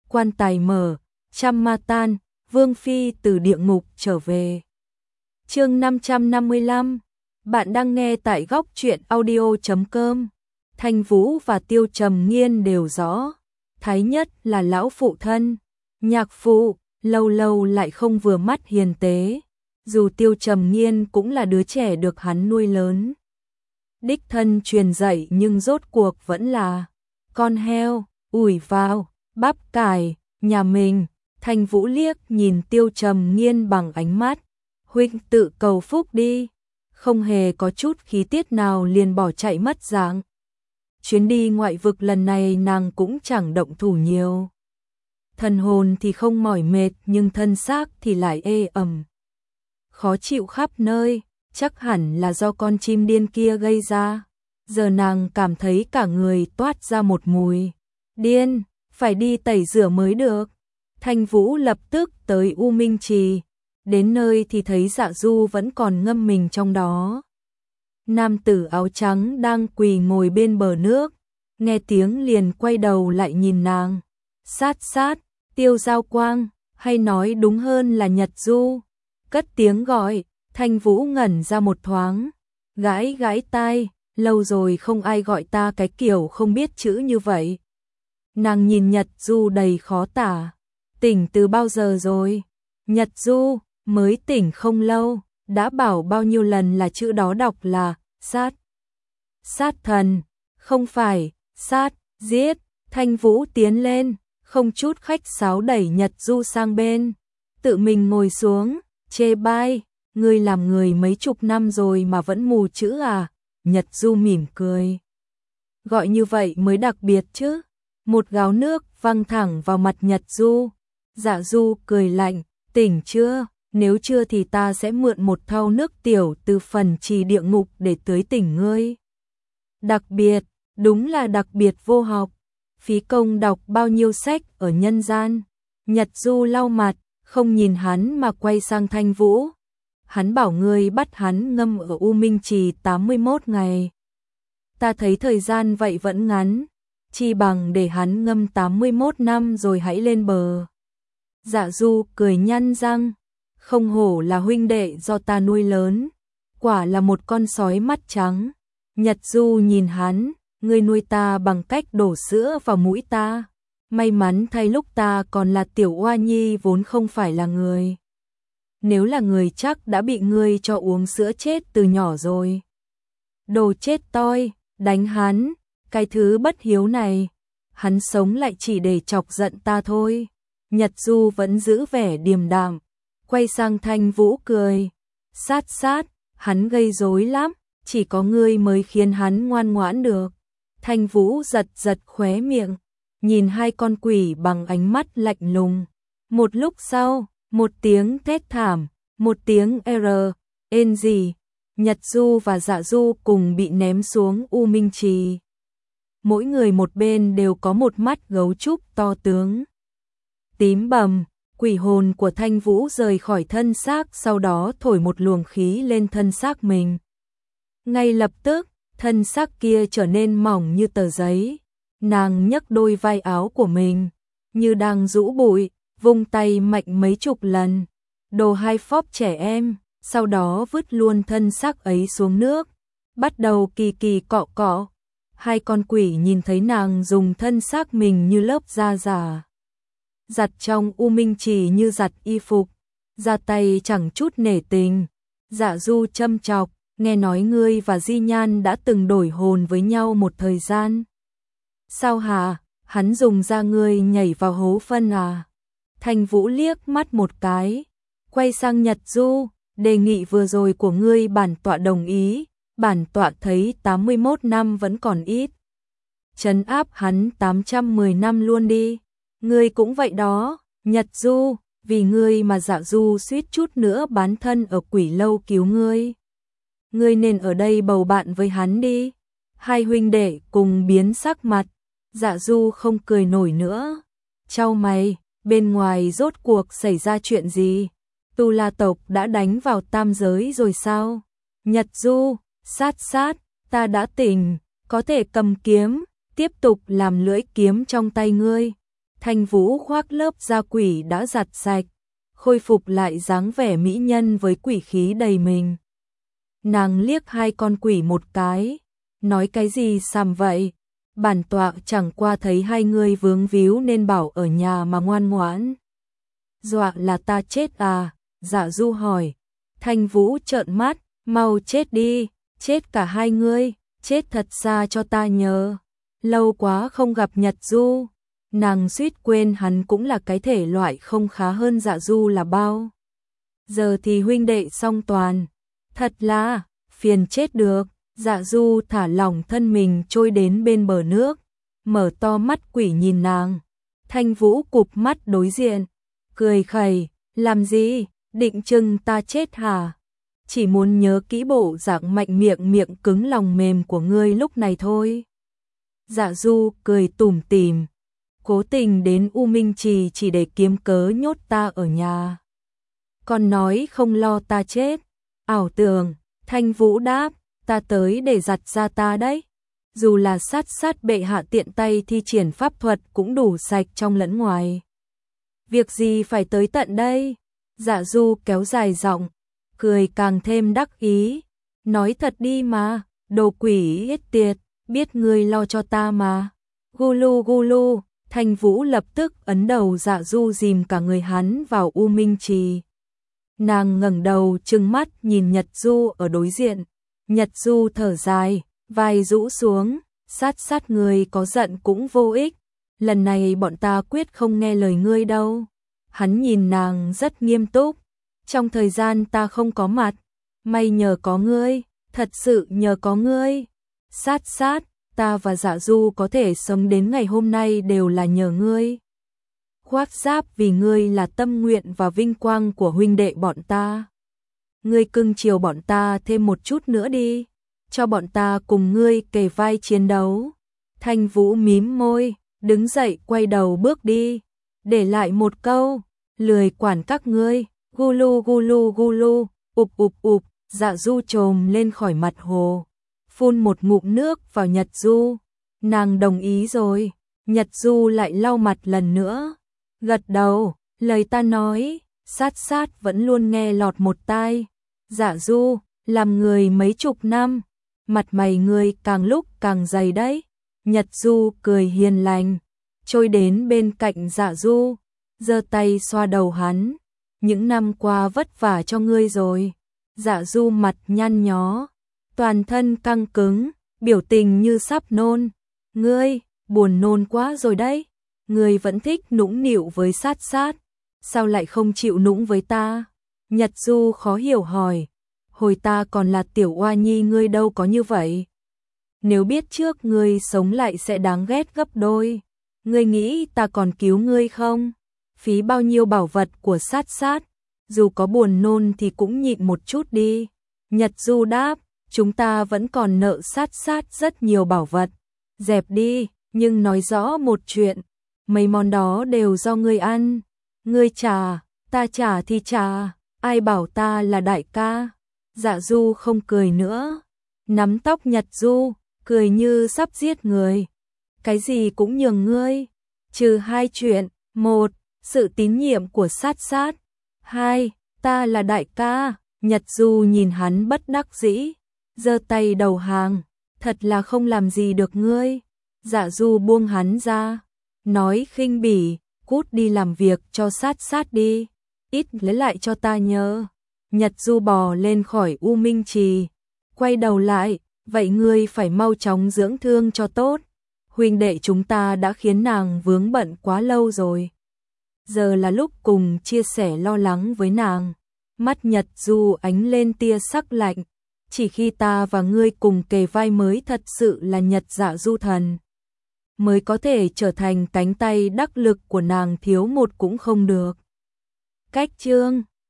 quan tài mở, trăm ma tan, Vương Phi từ địa ngục trở về. Chương 555, bạn đang nghe tại góc truyện audio.com. Thanh Vũ và Tiêu Trầm Nghiên đều rõ, Thái Nhất là lão phụ thân, nhạc phụ, lâu lâu lại không vừa mắt hiền tế, dù Tiêu Trầm Nghiên cũng là đứa trẻ được hắn nuôi lớn. Đích thân truyền dạy nhưng rốt cuộc vẫn là con heo, ủi vào, bắp cải, nhà mình. Thanh Vũ liếc nhìn Tiêu Trầm Nghiên bằng ánh mắt, huynh tự cầu phúc đi, không hề có chút khí tiết nào liền bỏ chạy mất dạng. Chuyến đi ngoại vực lần này nàng cũng chẳng động thủ nhiều. Thần hồn thì không mỏi mệt nhưng thân xác thì lại ê ẩm. Khó chịu khắp nơi, chắc hẳn là do con chim điên kia gây ra. Giờ nàng cảm thấy cả người toát ra một mùi điên, phải đi tẩy rửa mới được. Thanh Vũ lập tức tới U Minh Trì, đến nơi thì thấy Dạ Du vẫn còn ngâm mình trong đó. Nam tử áo trắng đang quỳ ngồi bên bờ nước, nghe tiếng liền quay đầu lại nhìn nàng. Sát sát, Tiêu Giao Quang, hay nói đúng hơn là Nhật Du. Cất tiếng gọi, Thanh Vũ ngẩn ra một thoáng, gãi gãi tai, lâu rồi không ai gọi ta cái kiểu không biết chữ như vậy. Nàng nhìn Nhật Du đầy khó tả, tỉnh từ bao giờ rồi? Nhật Du, mới tỉnh không lâu, đã bảo bao nhiêu lần là chữ đó đọc là sát. Sát thần, không phải, sát, giết. Thanh Vũ tiến lên, không chút khách sáo đẩy Nhật Du sang bên, tự mình ngồi xuống, chê bai, ngươi làm người mấy chục năm rồi mà vẫn mù chữ à? Nhật Du mỉm cười. Gọi như vậy mới đặc biệt chứ. Một gáo nước văng thẳng vào mặt Nhật Du. Dạ Du cười lạnh, tỉnh chưa? Nếu chưa thì ta sẽ mượn một thau nước tiểu từ phần trì địa ngục để tưới tỉnh ngươi. Đặc biệt, đúng là đặc biệt vô học. Phí công đọc bao nhiêu sách ở nhân gian. Nhật Du lau mặt, không nhìn hắn mà quay sang Thanh Vũ. Hắn bảo ngươi bắt hắn ngâm ở U Minh Trì 81 ngày. Ta thấy thời gian vậy vẫn ngắn, chi bằng để hắn ngâm 81 năm rồi hãy lên bờ. Dạ Du cười nhăn răng, không hổ là huynh đệ do ta nuôi lớn, quả là một con sói mắt trắng. Nhật Du nhìn hắn, ngươi nuôi ta bằng cách đổ sữa vào mũi ta. May mắn thay lúc ta còn là tiểu oa nhi vốn không phải là người. Nếu là người chắc đã bị ngươi cho uống sữa chết từ nhỏ rồi. Đồ chết toi, đánh hắn, cái thứ bất hiếu này. Hắn sống lại chỉ để chọc giận ta thôi. Nhật Du vẫn giữ vẻ điềm đạm, quay sang Thanh Vũ cười. Sát sát, hắn gây rối lắm, chỉ có ngươi mới khiến hắn ngoan ngoãn được. Thanh Vũ giật giật khóe miệng, nhìn hai con quỷ bằng ánh mắt lạnh lùng. Một lúc sau, một tiếng thét thảm, một tiếng ên gì, Nhật Du và Dạ Du cùng bị ném xuống U Minh Trì. Mỗi người một bên đều có một mắt gấu trúc to tướng. Tím bầm, quỷ hồn của Thanh Vũ rời khỏi thân xác, sau đó thổi một luồng khí lên thân xác mình. Ngay lập tức, thân xác kia trở nên mỏng như tờ giấy. Nàng nhấc đôi vai áo của mình, như đang rũ bụi, vung tay mạnh mấy chục lần. Đồ hai phóp trẻ em, sau đó vứt luôn thân xác ấy xuống nước, bắt đầu kỳ kỳ cọ cọ. Hai con quỷ nhìn thấy nàng dùng thân xác mình như lớp da giả, giặt trong U Minh Trì như giặt y phục, ra tay chẳng chút nể tình. Dạ Du châm chọc, nghe nói ngươi và Di Nhan đã từng đổi hồn với nhau một thời gian. Sao hả? Hắn dùng da ngươi nhảy vào hố phân à? Thanh Vũ liếc mắt một cái, quay sang Nhật Du, đề nghị vừa rồi của ngươi bản tọa đồng ý, bản tọa thấy 81 năm vẫn còn ít. Trấn áp hắn 810 năm luôn đi. Ngươi cũng vậy đó, Nhật Du, vì ngươi mà Dạ Du suýt chút nữa bán thân ở quỷ lâu cứu ngươi. Ngươi nên ở đây bầu bạn với hắn đi. Hai huynh đệ cùng biến sắc mặt, Dạ Du không cười nổi nữa. Chau mày, bên ngoài rốt cuộc xảy ra chuyện gì? Tu La tộc đã đánh vào tam giới rồi sao? Nhật Du, sát sát, ta đã tỉnh, có thể cầm kiếm, tiếp tục làm lưỡi kiếm trong tay ngươi. Thanh Vũ khoác lớp da quỷ đã giặt sạch, khôi phục lại dáng vẻ mỹ nhân với quỷ khí đầy mình. Nàng liếc hai con quỷ một cái, nói cái gì xàm vậy? Bản tọa chẳng qua thấy hai người vướng víu nên bảo ở nhà mà ngoan ngoãn. Dọa là ta chết à? Dạ Du hỏi. Thanh Vũ trợn mắt, mau chết đi, chết cả hai ngươi, chết thật xa cho ta nhớ. Lâu quá không gặp Nhật Du, nàng suýt quên hắn cũng là cái thể loại không khá hơn Dạ Du là bao. Giờ thì huynh đệ song toàn, thật là phiền chết được. Dạ Du thả lỏng thân mình trôi đến bên bờ nước, mở to mắt quỷ nhìn nàng. Thanh Vũ cụp mắt đối diện, cười khẩy, làm gì, định chừng ta chết hả? Chỉ muốn nhớ kỹ bộ dạng mạnh miệng miệng cứng lòng mềm của ngươi lúc này thôi. Dạ Du cười tủm tỉm, cố tình đến U Minh Trì chỉ để kiếm cớ nhốt ta ở nhà. Còn nói không lo ta chết, ảo tưởng. Thanh Vũ đáp, ta tới để giặt ra ta đấy. Dù là sát bệ hạ tiện tay thi triển pháp thuật cũng đủ sạch trong lẫn ngoài. Việc gì phải tới tận đây? Dạ Du kéo dài giọng, cười càng thêm đắc ý. Nói thật đi mà, đồ quỷ hết tiệt, biết ngươi lo cho ta mà. Gulu gulu, Thanh Vũ lập tức ấn đầu Dạ Du dìm cả người hắn vào U Minh Trì. Nàng ngẩng đầu trừng mắt nhìn Nhật Du ở đối diện. Nhật Du thở dài, vai rũ xuống, sát người có giận cũng vô ích. Lần này bọn ta quyết không nghe lời ngươi đâu. Hắn nhìn nàng rất nghiêm túc. Trong thời gian ta không có mặt, may nhờ có ngươi, thật sự nhờ có ngươi. Sát, ta và Dạ Du có thể sống đến ngày hôm nay đều là nhờ ngươi. Khoác giáp vì ngươi là tâm nguyện và vinh quang của huynh đệ bọn ta. Ngươi cưng chiều bọn ta thêm một chút nữa đi, cho bọn ta cùng ngươi kề vai chiến đấu. Thanh Vũ mím môi, đứng dậy quay đầu bước đi, để lại một câu, lười quản các ngươi. Gulu gulu gulu, ụp, Dạ Du trồm lên khỏi mặt hồ, phun một ngụm nước vào Nhật Du. Nàng đồng ý rồi. Nhật Du lại lau mặt lần nữa, gật đầu, lời ta nói, sát vẫn luôn nghe lọt một tai. Dạ Du, làm người mấy chục năm, mặt mày ngươi càng lúc càng dày đấy. Nhật Du cười hiền lành, trôi đến bên cạnh Dạ Du, giơ tay xoa đầu hắn. Những năm qua vất vả cho ngươi rồi. Dạ Du mặt nhăn nhó, toàn thân căng cứng, biểu tình như sắp nôn. Ngươi, buồn nôn quá rồi đấy. Ngươi vẫn thích nũng nịu với sát, sao lại không chịu nũng với ta? Nhật Du khó hiểu hỏi, hồi ta còn là tiểu oa nhi ngươi đâu có như vậy. Nếu biết trước ngươi sống lại sẽ đáng ghét gấp đôi. Ngươi nghĩ ta còn cứu ngươi không? Phí bao nhiêu bảo vật của sát, dù có buồn nôn thì cũng nhịn một chút đi. Nhật Du đáp, chúng ta vẫn còn nợ sát rất nhiều bảo vật. Dẹp đi, nhưng nói rõ một chuyện, mấy món đó đều do ngươi ăn. Ngươi trả, ta trả thì trả, ai bảo ta là đại ca. Dạ Du không cười nữa, nắm tóc Nhật Du, cười như sắp giết người. Cái gì cũng nhường ngươi, trừ hai chuyện. Một, sự tín nhiệm của sát. Hai, ta là đại ca. Nhật Du nhìn hắn bất đắc dĩ, giơ tay đầu hàng, thật là không làm gì được ngươi. Dạ Du buông hắn ra, nói khinh bỉ, cút đi làm việc cho sát đi, ít lấy lại cho ta nhớ. Nhật Du bò lên khỏi U Minh Trì, quay đầu lại, vậy ngươi phải mau chóng dưỡng thương cho tốt. Huynh đệ chúng ta đã khiến nàng vướng bận quá lâu rồi. Giờ là lúc cùng chia sẻ lo lắng với nàng. Mắt Nhật Du ánh lên tia sắc lạnh, chỉ khi ta và ngươi cùng kề vai mới thật sự là Nhật Dạ Du thần, mới có thể trở thành cánh tay đắc lực của nàng, thiếu một cũng không được. Cách chương